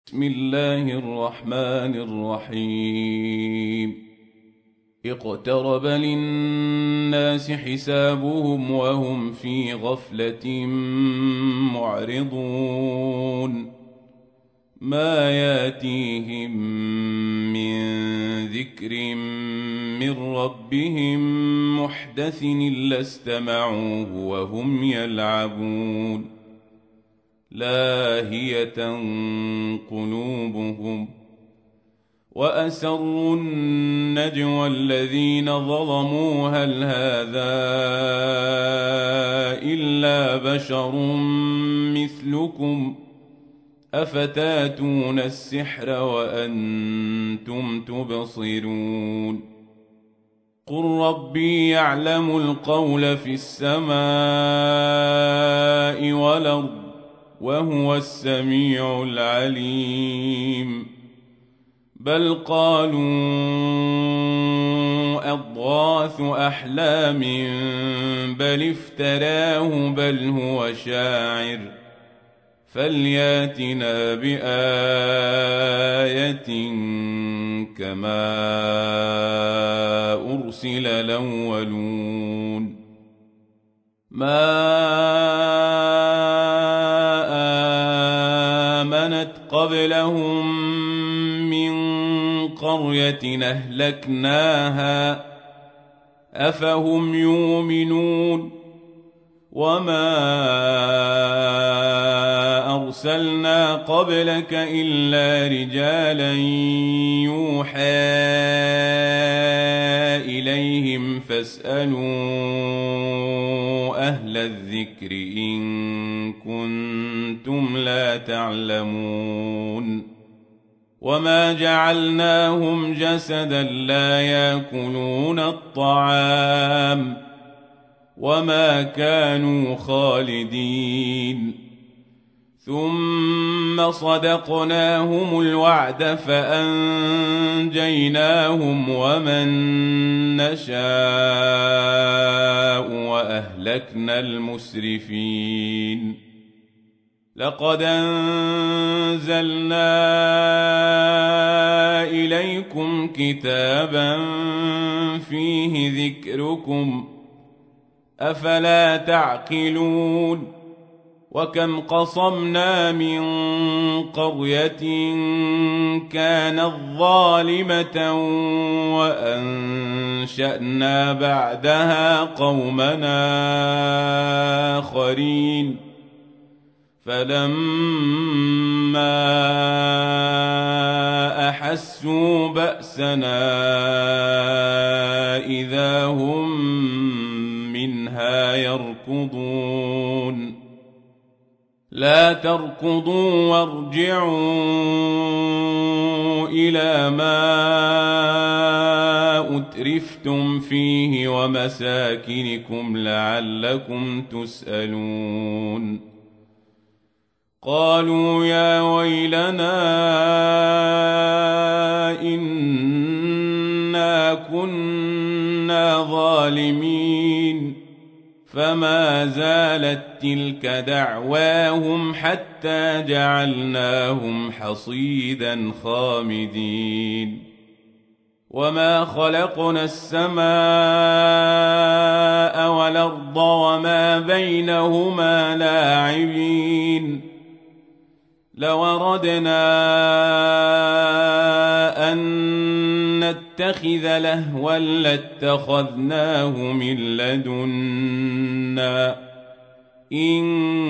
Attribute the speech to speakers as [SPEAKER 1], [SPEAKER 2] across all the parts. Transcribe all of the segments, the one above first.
[SPEAKER 1] بسم الله الرحمن الرحيم. اقترب للناس حسابهم وهم في غفلة معرضون. ما ياتيهم من ذكر من ربهم محدث إلا استمعوه وهم يلعبون. لاهية قلوبهم وأسروا النجوى الذين ظلموا هل هذا إلا بشر مثلكم أفتاتون السحر وأنتم تبصرون. قل ربي يعلم القول في السماء والأرض وهو السميع العليم. بل قالوا أضغاث أحلام بل افتراه بل هو شاعر فلياتنا بآية كما أرسل الأولون. ما آمنت قبلهم من قرية أهلكناها أفهم يؤمنون. وما أرسلنا قبلك إلا رجالا يوحى إليهم فاسألوا أهل الذكر إن كنتم لا تعلمون. وما جعلناهم جسدا لا يأكلون الطعام وما كانوا خالدين. ثم صدقناهم الوعد فأنجيناهم ومن نشاء وأهلكنا المسرفين. لقد أنزلنا إليكم كتابا فيه ذكركم أفلا تعقلون. وكم قصمنا من قرية كانت ظالمة وأنشأنا بعدها قومنا آخرين فلما أحسوا بأسنا إذا هم منها يركضون. لا تركضوا وارجعوا إلى ما أترفتم فيه ومساكنكم لعلكم تسألون. قالوا يا ويلنا إنا كنا ظالمين. فما زالت تلك دعواهم حتى جعلناهم حصيدا خامدين. وما خلقنا السماء والأرض وما بينهما لاعبين. لو أردنا أن نتخذ لهوا لاتخذناه من لدنا إن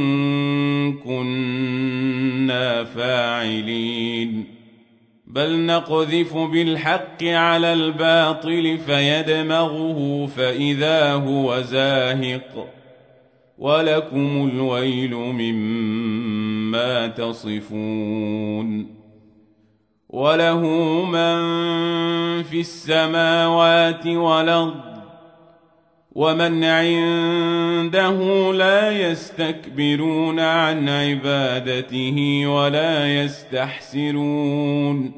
[SPEAKER 1] كنا فاعلين. بل نقذف بالحق على الباطل فيدمغه فإذا هو زاهق ولكم الويل مما تصفون. وله من في السماوات والأرض ومن عنده لا يستكبرون عن عبادته ولا يستحسرون.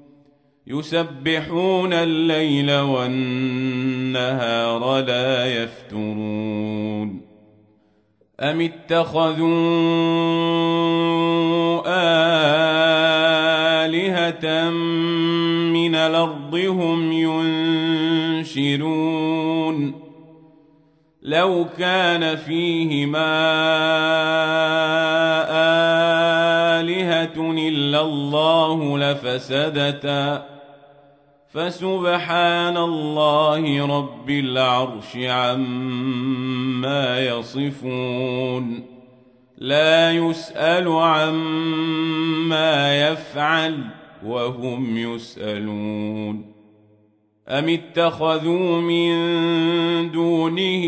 [SPEAKER 1] يسبحون الليل والنهار لا يفترون. أم اتخذوا فاكهة من الأرض هم ينشرون لو كان فيهما آلهة إلا الله لفسدتا فسبحان الله رب العرش عما يصفون لا يسأل عما يفعل وهم يسألون أم اتخذوا من دونه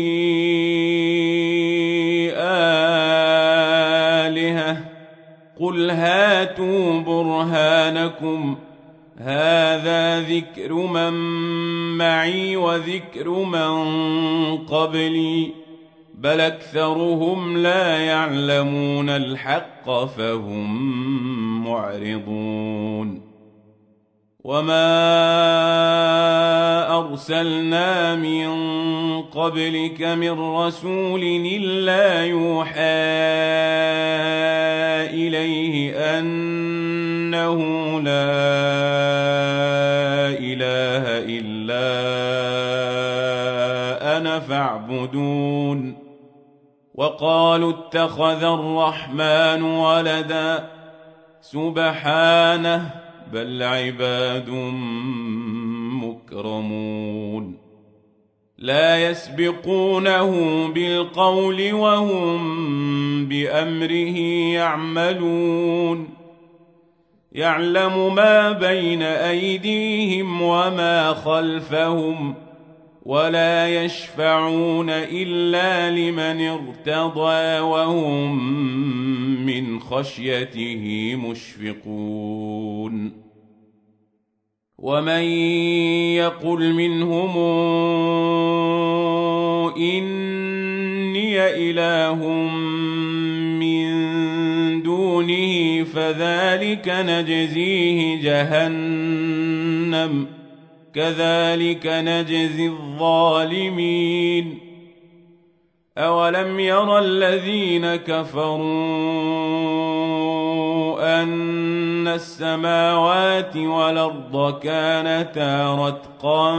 [SPEAKER 1] آلهة قل هاتوا برهانكم هذا ذكر من معي وذكر من قبلي بل أكثرهم لا يعلمون الحق فهم معرضون وما أرسلنا من قبلك من رسول إلا يوحى إليه أنه لا إله إلا أنا فاعبدون وقالوا اتخذ الرحمن ولدا سبحانه بل عباد مكرمون لا يسبقونه بالقول وهم بأمره يعملون يعلم ما بين أيديهم وما خلفهم ولا يشفعون إلا لمن ارتضى وهم من خشيته مشفقون ومن يقل منهم إني إله من دونه فذلك نجزيه جهنم كذلك نجزي الظالمين أولم ير الذين كفروا أن السماوات والأرض كانتا رتقا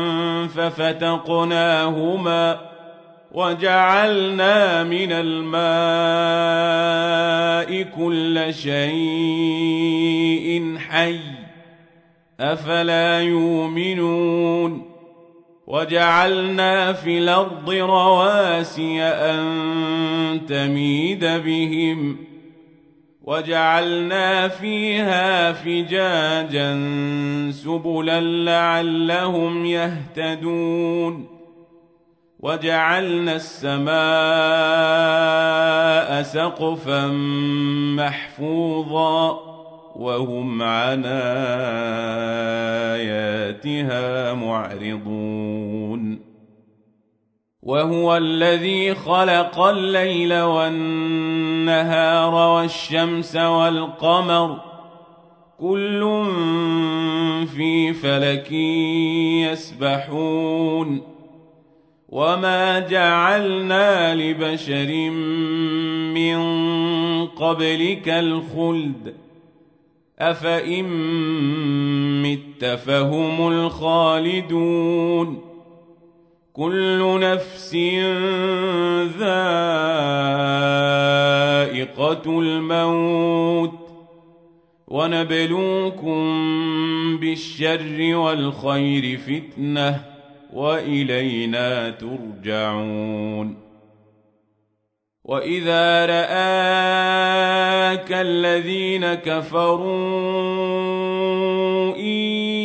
[SPEAKER 1] ففتقناهما وجعلنا من الماء كل شيء حي أفلا يؤمنون وجعلنا في الأرض رواسي أن تميد بهم وجعلنا فيها فجاجا سبلا لعلهم يهتدون وجعلنا السماء سقفا محفوظا وهم عن آياتها معرضون وهو الذي خلق الليل والنهار والشمس والقمر كل في فلك يسبحون وما جعلنا لبشر من قبلك الخلد أفإن مت فهم الخالدون كل نفس ذائقة الموت ونبلوكم بالشر والخير فتنة وإلينا ترجعون وإذا رآك الذين كفروا إن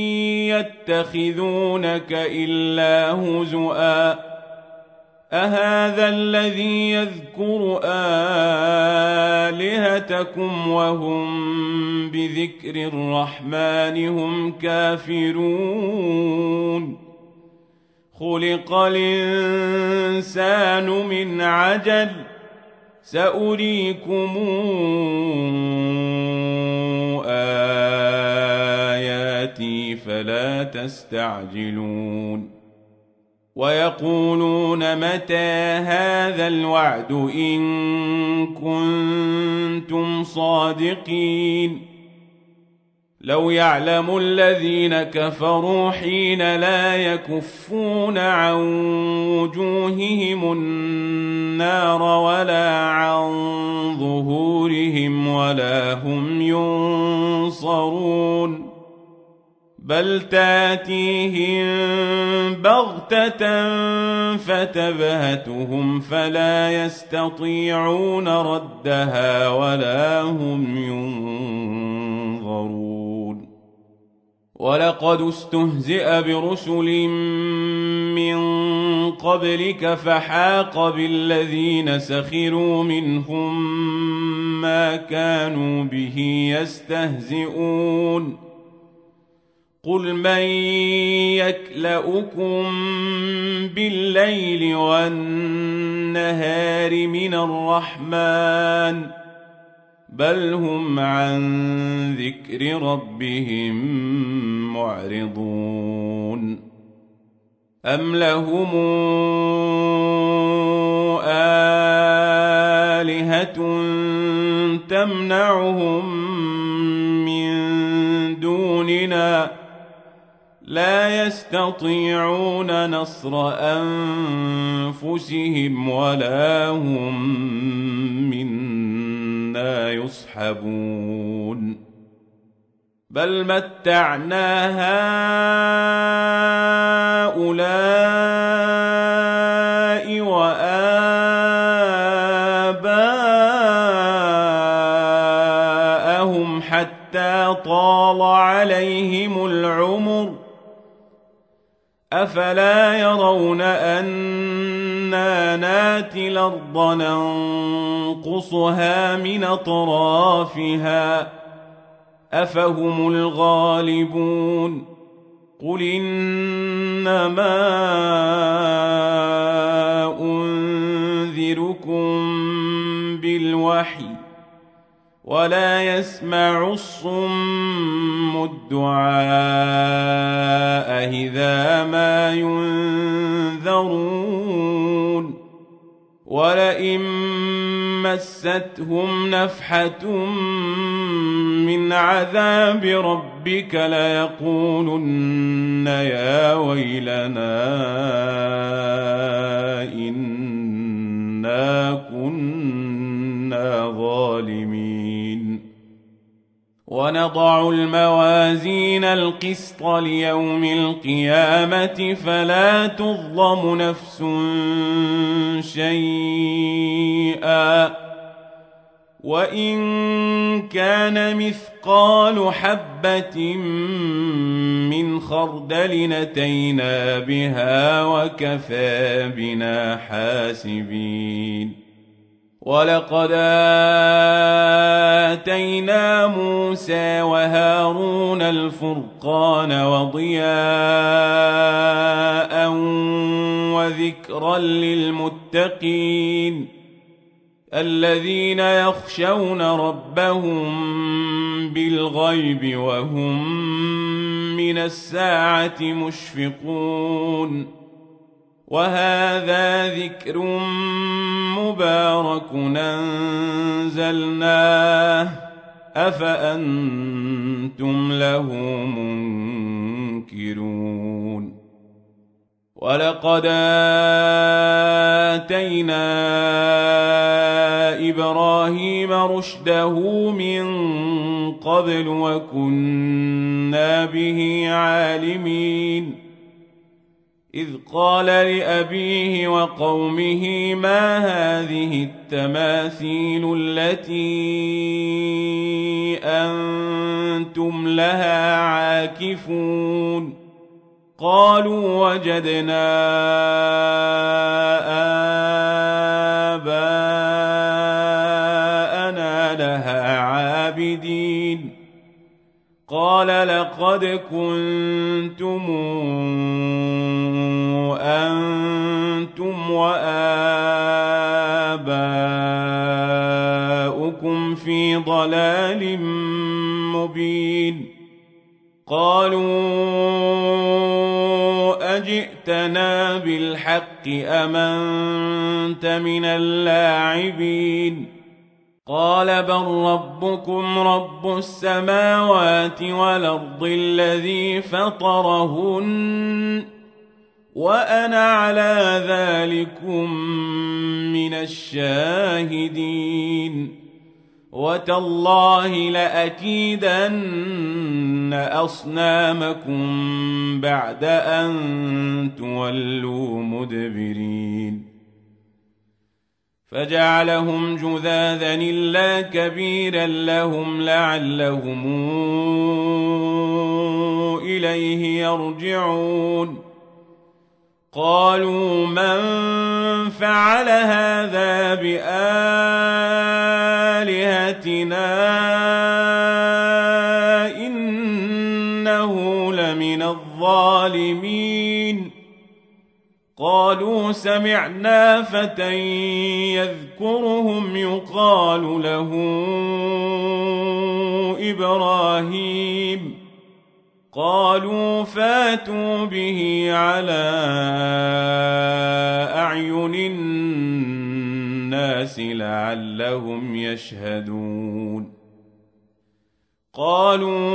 [SPEAKER 1] يتخذونك إلا هزؤا أهذا الذي يذكر آلهتكم وهم بذكر الرحمن هم كافرون خلق الإنسان من عجل سأريكم آياتي فلا تستعجلون ويقولون متى هذا الوعد إن كنتم صادقين لو يعلم الذين كفروا حين لا يكفون عن وجوههم النار ولا عن ظهورهم ولا هم ينصرون بل تاتيهم بغتة فتبهتهم فلا يستطيعون ردها ولا هم ينظرون ولقد استهزئ برسل من قبلك فحاق بالذين سخروا منهم ما كانوا به يستهزئون قل من يكلؤكم بالليل والنهار من الرحمن بل هم عن ذكر ربهم معرضون أم لهم آلهة تمنعهم من دوننا لا يستطيعون نصر أنفسهم ولا هم منا يصحبون بل متعنا هؤلاء وآباءهم حتى طال عليهم العمر أفلا يرون أنا ناتي الأرض ننقصها من أطرافها أفهم الغالبون قل إنما أنذركم بالوحي ولا يسمع الصم الدعاء إذا ما ينذرون ولئن مستهم نفحة من عذاب ربك ليقولن يا ويلنا إنا كنا ظالمين ونضع الموازين القسط ليوم القيامة فلا تظلم نفس شيئا وإن كان مثقال حبة من خردل أتينا بها وكفى بنا حاسبين ولقد آتينا موسى وهارون الفرقان وضياء وذكرا للمتقين الذين يخشون ربهم بالغيب وهم من الساعة مشفقون وهذا ذكر مبارك أنزلناه أفأنتم له منكرون ولقد آتينا إبراهيم رشده من قبل وكنا به عالمين إذ قال لأبيه وقومه ما هذه التماثيل التي أنتم لها عاكفون قالوا وجدنا آباءنا لها عابدين قال لقد كنتم أنتم وآباؤكم في ضلال مبين قالوا أجئتنا بالحق أم أنت من اللاعبين قال بل ربكم رب السماوات والأرض الذي فطرهن وأنا على ذلكم من الشاهدين وتالله لأكيدن أصنامكم بعد أن تولوا مدبرين فجعلهم جذاذا إلا كبيرا لهم لعلهم إليه يرجعون قالوا من فعل هذا بآلهتنا إنه لمن الظالمين قالوا سمعنا فتى يذكرهم يقال له إبراهيم قالوا فاتوا به على أعين الناس لعلهم يشهدون قالوا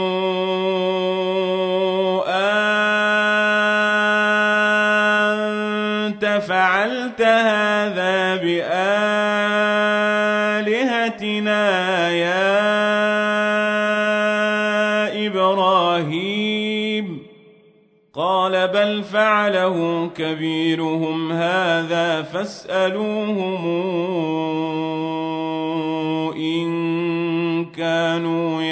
[SPEAKER 1] أنت فعلت هذا بآلهتنا يا إبراهيم قال بل فعله كبيرهم هذا فاسألوهم إن كانوا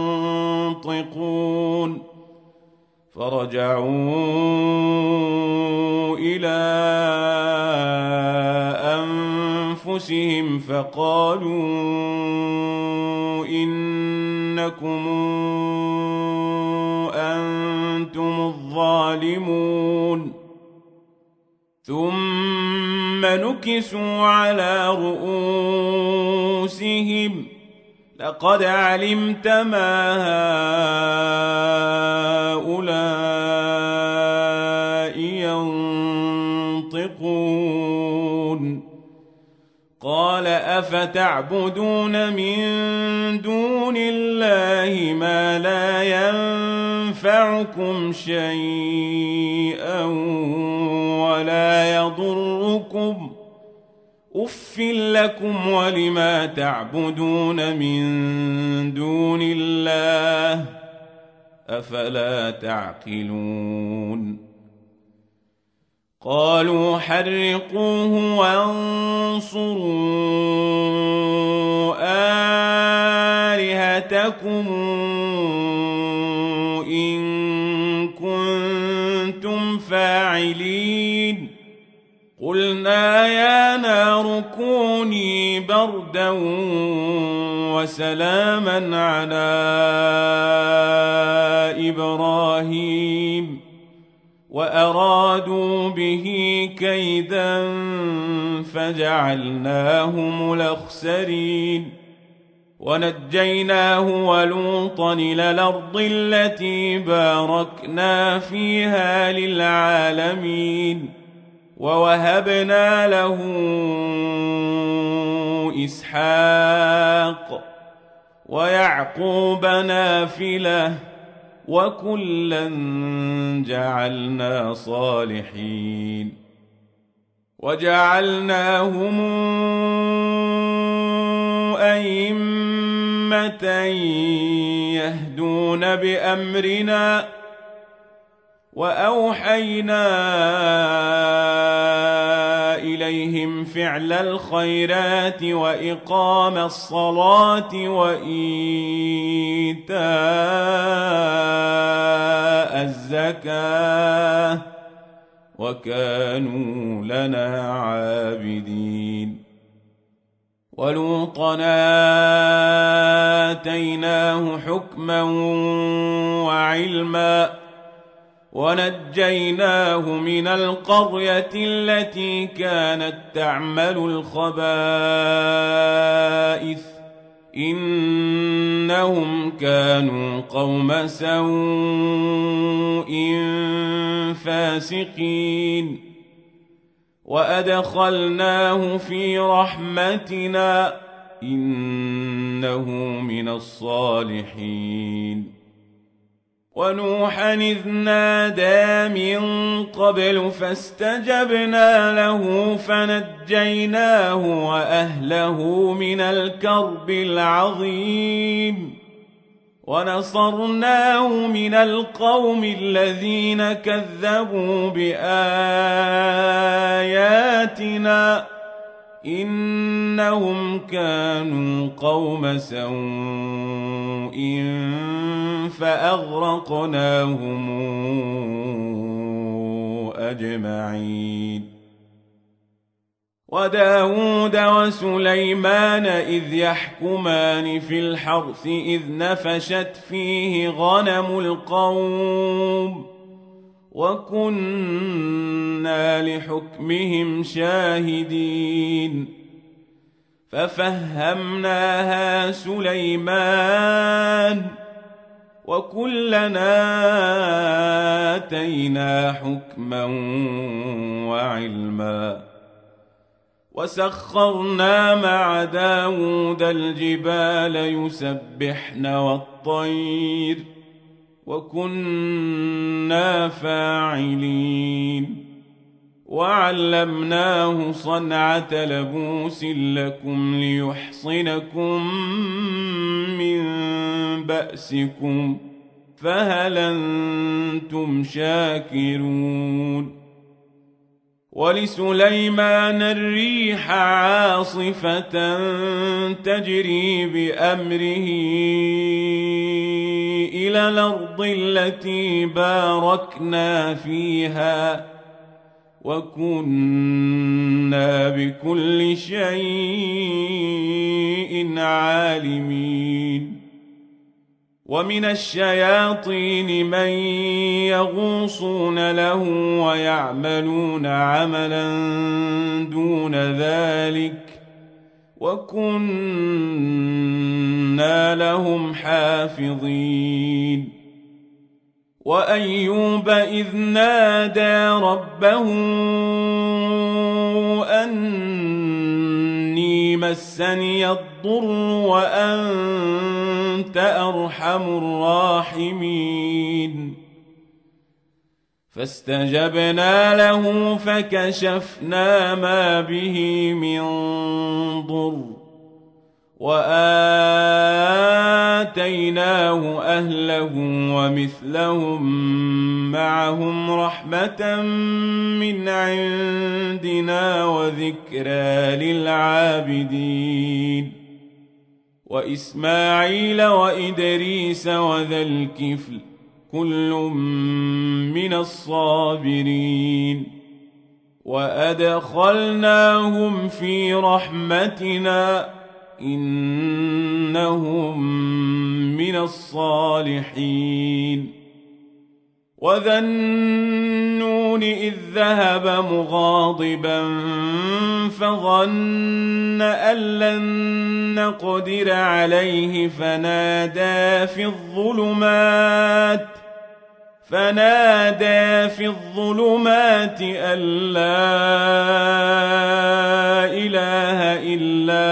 [SPEAKER 1] ينطقون فرجعوا إلى أنفسهم فقالوا إنكم أنتم الظالمون ثم نكسوا على رؤوسهم لقد علمت ما هؤلاء ينطقون قال أفتعبدون من دون الله ما لا ينفعكم شيئا ولا يضركم أف لكم ولما تعبدون من دون الله أفلا تعقلون قالوا حرقوه وانصروا آلهتكم إن كنتم فاعلين قلنا يا نار كوني بردا وسلاما على إبراهيم وأرادوا به كيدا فجعلناهم الأخسرين ونجيناه ولوطا إلى الأرض التي باركنا فيها للعالمين ووهبنا له إسحاق ويعقوب نافلة وكلا جعلنا صالحين وجعلناهم أئمة يهدون بأمرنا وأوحينا إليهم فعل الخيرات وإقام الصلاة وإيتاء الزكاة وكانوا لنا عابدين ولوطا آتيناه حكما وعلما ونجيناه من القرية التي كانت تعمل الخبائث إنهم كانوا قوم سوء فاسقين وأدخلناه في رحمتنا إنه من الصالحين. ونوحا إذ نادى من قبل فاستجبنا له فنجيناه وأهله من الكرب العظيم ونصرناه من القوم الذين كذبوا بآياتنا إنهم كانوا قوم سوء فأغرقناهم أجمعين. وداود وسليمان إذ يحكمان في الحرث إذ نفشت فيه غنم القوم وكنا لحكمهم شاهدين ففهمناها سليمان وكلنا آتينا حكما وعلما وسخرنا مع داود الجبال يسبحن والطير وكنا فاعلين وعلمناه صنعة لبوس لكم ليحصنكم من بأسكم فهل أنتم شاكرون. ولسليمان الريح عاصفة تجري بأمره إلى الأرض التي باركنا فيها وكنا بكل شيء عالمين. ومن الشياطين من يغوصون له ويعملون عملا دون ذلك وكنا لهم حافظين. وأيوب إذ نادى ربه أني مسني الضر وأنت أرحم الراحمين فاستجبنا له فكشفنا ما به من ضر وآتيناه أهله ومثلهم معهم رحمة من عندنا وذكرى للعابدين. وإسماعيل وإدريس وذا الكفل كل من الصابرين وأدخلناهم في رحمتنا إنهم من الصالحين. وذا النون إذ ذهب مغاضبا فظن أن لن نقدر عليه فنادى في الظلمات أن لا إله إلا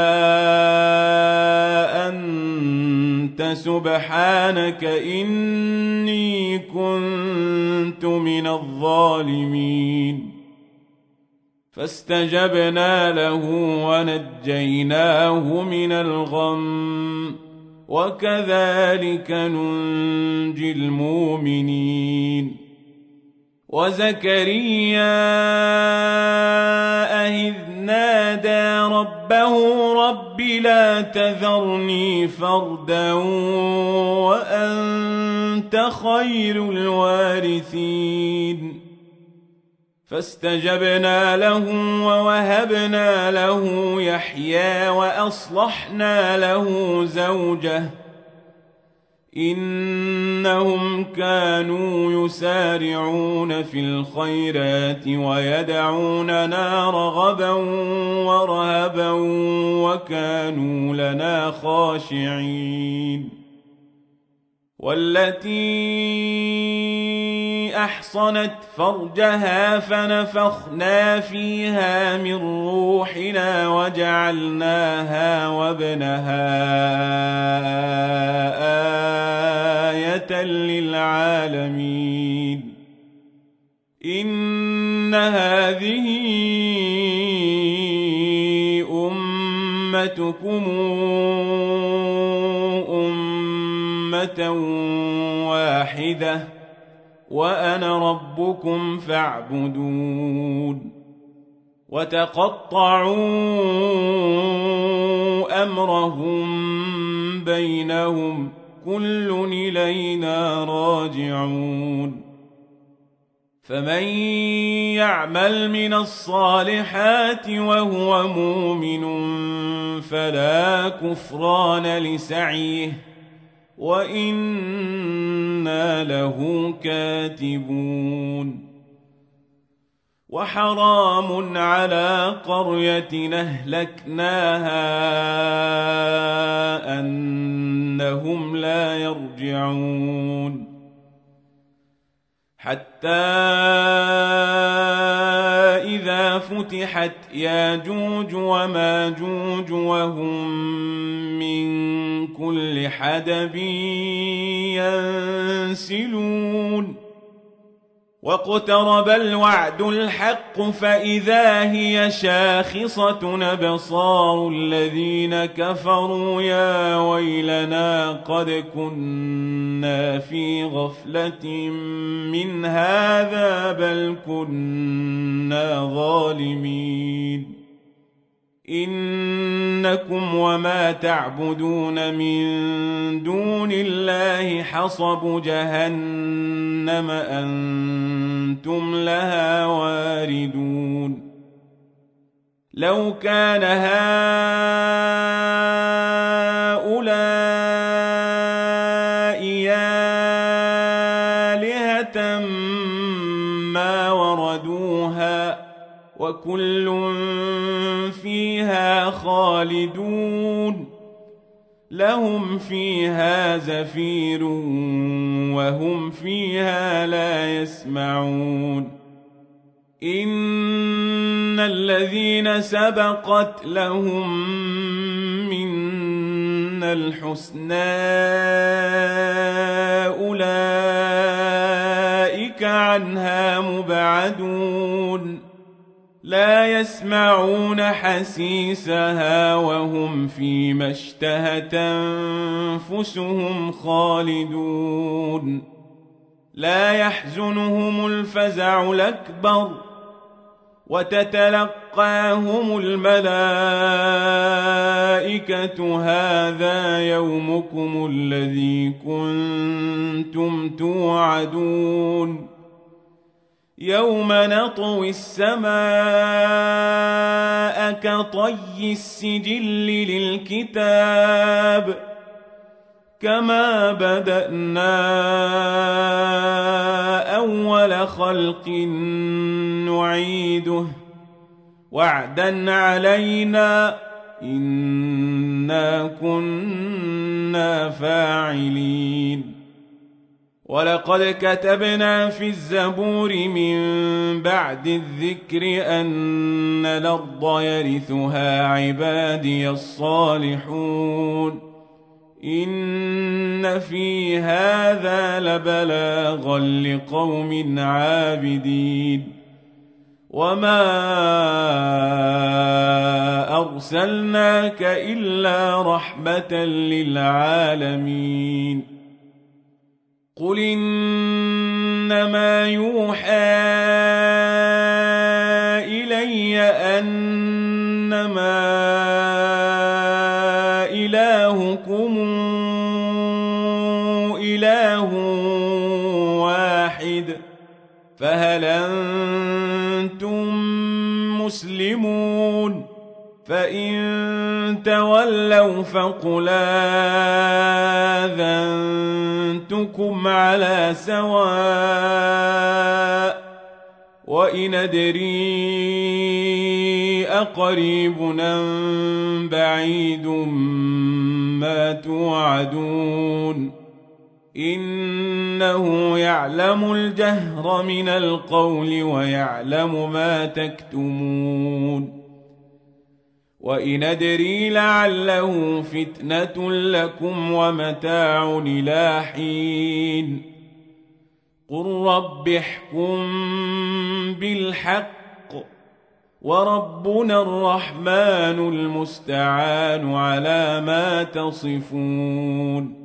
[SPEAKER 1] أنت سبحانك إني كنت من الظالمين. فاستجبنا له ونجيناه من الغم وكذلك ننجي المؤمنين. وزكريا إذ نادى ربه رب لا تذرني فردا وأنت خير الوارثين فاستجبنا له ووهبنا له يحيى وأصلحنا له زوجه إنهم كانوا يسارعون في الخيرات ويدعوننا رغبا ورهبا وكانوا لنا خاشعين. والتي أحصنت فرجها فنفخنا فيها من روحنا وجعلناها وابنها آية للعالمين إن هذه أمتكم أمة واحدة وأنا ربكم فاعبدون وتقطعوا أمرهم بينهم كل إلينا راجعون فمن يعمل من الصالحات وهو مؤمن فلا كفران لسعيه وإنا له كاتبون وحرام على قرية أهلكناها أنهم لا يرجعون حتى إذا فتحت ياجوج وماجوج وهم من كل حدب ينسلون واقترب الوعد الحق فإذا هي شاخصة أبصار الذين كفروا يا ويلنا قد كنا في غفلة من هذا بل كنا ظالمين إنكم وما تعبدون من دون الله حصب جهنم أنتم لها واردون لو كان هؤلاء آلهة ما وردوها وكل فيها خالدون لهم فيها زفير وهم فيها لا يسمعون إن الذين سبقت لهم منا الحسنى أولئك عنها مبعدون لا يسمعون حسيسها وهم فيما اشتهت أنفسهم خالدون لا يحزنهم الفزع الأكبر وتتلقاهم الملائكة هذا يومكم الذي كنتم توعدون يوم نطوي السماء كطي السجل للكتاب كما بدأنا أول خلق نعيده وعدا علينا إنا كنا فاعلين ولقد كتبنا في الزبور من بعد الذكر أن الأرض يرثها عبادي الصالحون إن في هذا لبلاغا لقوم عابدين وما أرسلناك إلا رحمة للعالمين قل إنما يوحى إلي أنما إلهكم إله واحد فهل أنتم مسلمون فإن تولوا فقل آذنتكم على سواء وإن أدري أقريب أم بعيد ما توعدون إنه يعلم الجهر من القول ويعلم ما تكتمون وإن أدري لعله فتنة لكم ومتاع إلى حين قل رب احكم بالحق وربنا الرحمن المستعان على ما تصفون